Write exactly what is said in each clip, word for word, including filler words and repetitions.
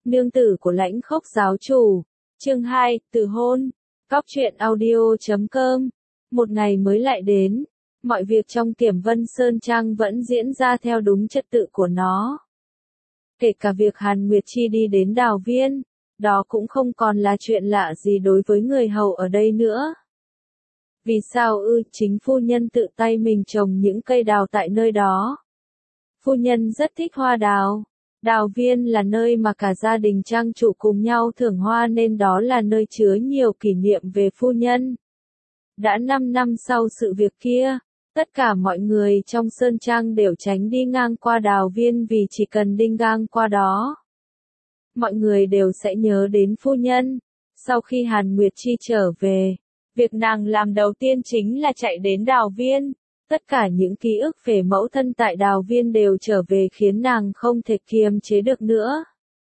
nương tử của Lãnh Khốc giáo chủ. Chương hai, từ hôn. Cóc truyện audio chấm com. Một ngày mới lại đến, mọi việc trong Kiểm Vân Sơn Trang vẫn diễn ra theo đúng trật tự của nó. Kể cả việc Hàn Nguyệt Chi đi đến đào viên, đó cũng không còn là chuyện lạ gì đối với người hầu ở đây nữa. Vì sao ư? Chính phu nhân tự tay mình trồng những cây đào tại nơi đó. Phu nhân rất thích hoa đào. Đào viên là nơi mà cả gia đình trang chủ cùng nhau thưởng hoa nên đó là nơi chứa nhiều kỷ niệm về phu nhân. Đã năm năm sau sự việc kia, tất cả mọi người trong Sơn Trang đều tránh đi ngang qua đào viên vì chỉ cần đi ngang qua đó, mọi người đều sẽ nhớ đến phu nhân. Sau khi Hàn Nguyệt Chi trở về, việc nàng làm đầu tiên chính là chạy đến đào viên. Tất cả những ký ức về mẫu thân tại đào viên đều trở về khiến nàng không thể kiềm chế được nữa.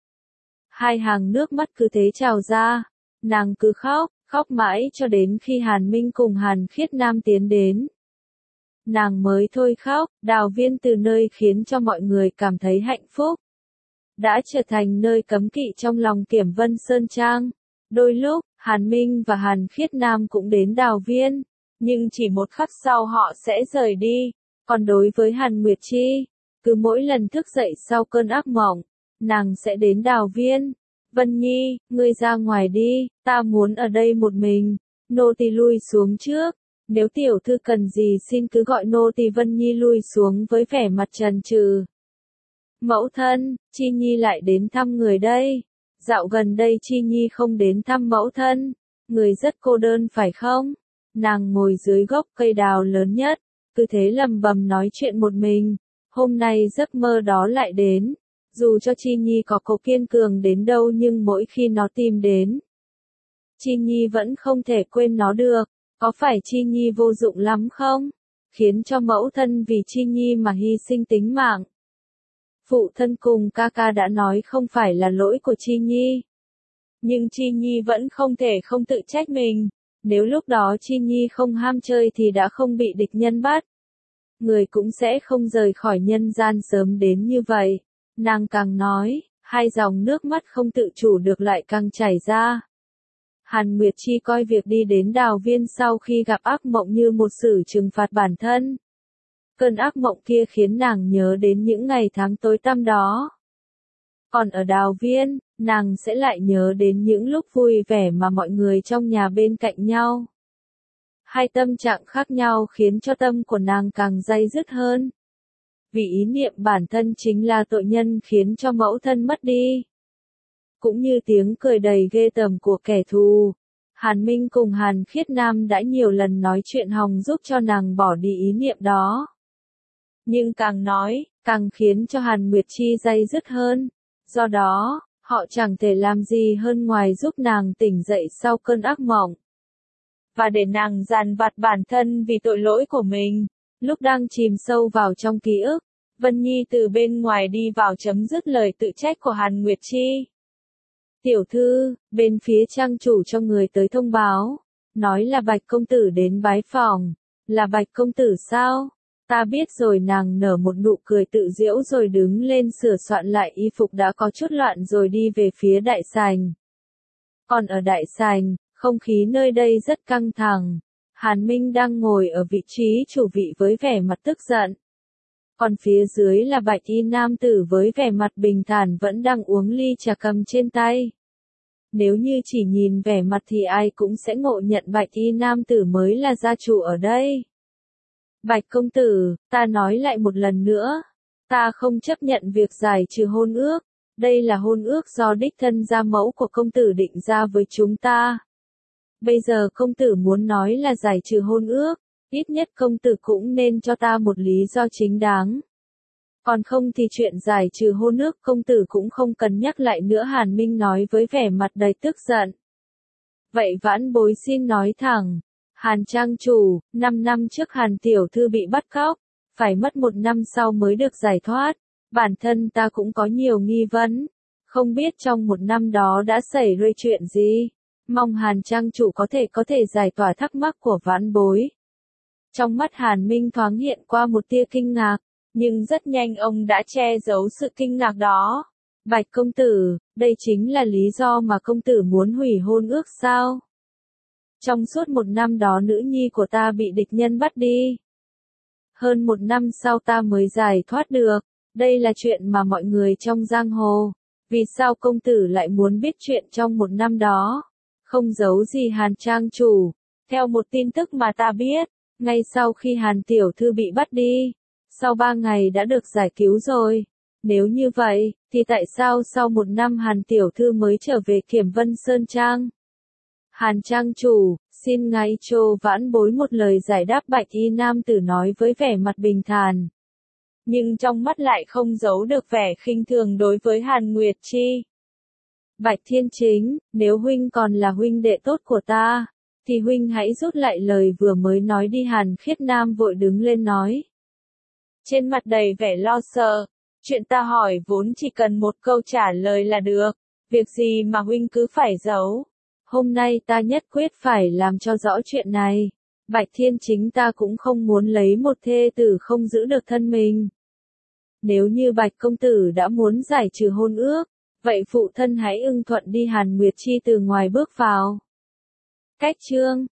Hai hàng nước mắt cứ thế trào ra, nàng cứ khóc, khóc mãi cho đến khi Hàn Minh cùng Hàn Khiết Nam tiến đến. Nàng mới thôi khóc, đào viên từ nơi khiến cho mọi người cảm thấy hạnh phúc, đã trở thành nơi cấm kỵ trong lòng Kiểm Vân Sơn Trang. Đôi lúc, Hàn Minh và Hàn Khiết Nam cũng đến đào viên, nhưng chỉ một khắc sau họ sẽ rời đi. Còn đối với Hàn Nguyệt Chi, cứ mỗi lần thức dậy sau cơn ác mộng, nàng sẽ đến đào viên. Vân Nhi, ngươi ra ngoài đi, ta muốn ở đây một mình. Nô tỳ lui xuống trước. Nếu tiểu thư cần gì xin cứ gọi nô tỳ. Vân Nhi lui xuống với vẻ mặt trần trừ. Mẫu thân, Chi Nhi lại đến thăm người đây. Dạo gần đây Chi Nhi không đến thăm mẫu thân. Người rất cô đơn phải không? Nàng ngồi dưới gốc cây đào lớn nhất, cứ thế lầm bầm nói chuyện một mình. Hôm nay giấc mơ đó lại đến. Dù cho Chi Nhi có cố kiên cường đến đâu nhưng mỗi khi nó tìm đến, Chi Nhi vẫn không thể quên nó được. Có phải Chi Nhi vô dụng lắm không? Khiến cho mẫu thân vì Chi Nhi mà hy sinh tính mạng. Phụ thân cùng ca ca đã nói không phải là lỗi của Chi Nhi. Nhưng Chi Nhi vẫn không thể không tự trách mình. Nếu lúc đó Chi Nhi không ham chơi thì đã không bị địch nhân bắt. Người cũng sẽ không rời khỏi nhân gian sớm đến như vậy. Nàng càng nói, hai dòng nước mắt không tự chủ được lại càng chảy ra. Hàn Nguyệt Chi coi việc đi đến đào viên sau khi gặp ác mộng như một sự trừng phạt bản thân. Cơn ác mộng kia khiến nàng nhớ đến những ngày tháng tối tăm đó. Còn ở đào viên, nàng sẽ lại nhớ đến những lúc vui vẻ mà mọi người trong nhà bên cạnh nhau. Hai tâm trạng khác nhau khiến cho tâm của nàng càng day dứt hơn. Vì ý niệm bản thân chính là tội nhân khiến cho mẫu thân mất đi. Cũng như tiếng cười đầy ghê tởm của kẻ thù. Hàn Minh cùng Hàn Khiết Nam đã nhiều lần nói chuyện hòng giúp cho nàng bỏ đi ý niệm đó. Nhưng càng nói, càng khiến cho Hàn Nguyệt Chi day dứt hơn. Do đó, họ chẳng thể làm gì hơn ngoài giúp nàng tỉnh dậy sau cơn ác mộng. Và để nàng dằn vặt bản thân vì tội lỗi của mình. Lúc đang chìm sâu vào trong ký ức, Vân Nhi từ bên ngoài đi vào chấm dứt lời tự trách của Hàn Nguyệt Chi. Tiểu thư, bên phía trang chủ cho người tới thông báo, nói là Bạch công tử đến bái phòng. Là Bạch công tử sao? Ta biết rồi. Nàng nở một nụ cười tự giễu rồi đứng lên sửa soạn lại y phục đã có chút loạn rồi đi về phía đại sảnh. Còn ở đại sảnh, không khí nơi đây rất căng thẳng. Hàn Minh đang ngồi ở vị trí chủ vị với vẻ mặt tức giận. Còn phía dưới là Bạch y nam tử với vẻ mặt bình thản vẫn đang uống ly trà cầm trên tay. Nếu như chỉ nhìn vẻ mặt thì ai cũng sẽ ngộ nhận Bạch y nam tử mới là gia chủ ở đây. Bạch công tử, ta nói lại một lần nữa. Ta không chấp nhận việc giải trừ hôn ước. Đây là hôn ước do đích thân gia mẫu của công tử định ra với chúng ta. Bây giờ công tử muốn nói là giải trừ hôn ước, ít nhất công tử cũng nên cho ta một lý do chính đáng. Còn không thì chuyện giải trừ hôn ước công tử cũng không cần nhắc lại nữa. Hàn Minh nói với vẻ mặt đầy tức giận. Vậy vãn bối xin nói thẳng. Hàn trang chủ, năm năm trước Hàn tiểu thư bị bắt cóc, phải mất một năm sau mới được giải thoát. Bản thân ta cũng có nhiều nghi vấn. Không biết trong một năm đó đã xảy ra chuyện gì. Mong Hàn trang chủ có thể có thể giải tỏa thắc mắc của vãn bối. Trong mắt Hàn Minh thoáng hiện qua một tia kinh ngạc, nhưng rất nhanh ông đã che giấu sự kinh ngạc đó. Bạch công tử, đây chính là lý do mà công tử muốn hủy hôn ước sao? Trong suốt một năm đó nữ nhi của ta bị địch nhân bắt đi. Hơn một năm sau ta mới giải thoát được. Đây là chuyện mà mọi người trong giang hồ. Vì sao công tử lại muốn biết chuyện trong một năm đó? Không giấu gì Hàn trang chủ. Theo một tin tức mà ta biết, ngay sau khi Hàn tiểu thư bị bắt đi, sau ba ngày đã được giải cứu rồi. Nếu như vậy, thì tại sao sau một năm Hàn tiểu thư mới trở về Kiểm Vân Sơn Trang? Hàn trang chủ, xin ngài cho vãn bối một lời giải đáp. Bạch y nam tử nói với vẻ mặt bình thản. Nhưng trong mắt lại không giấu được vẻ khinh thường đối với Hàn Nguyệt Chi. Bạch Thiên Chính, nếu huynh còn là huynh đệ tốt của ta, thì huynh hãy rút lại lời vừa mới nói đi. Hàn Khiết Nam vội đứng lên nói. Trên mặt đầy vẻ lo sợ, chuyện ta hỏi vốn chỉ cần một câu trả lời là được, việc gì mà huynh cứ phải giấu. Hôm nay ta nhất quyết phải làm cho rõ chuyện này. Bạch Thiên Chính ta cũng không muốn lấy một thê tử không giữ được thân mình. Nếu như Bạch công tử đã muốn giải trừ hôn ước, vậy phụ thân hãy ưng thuận đi. Hàn Nguyệt Chi từ ngoài bước vào. Cách chương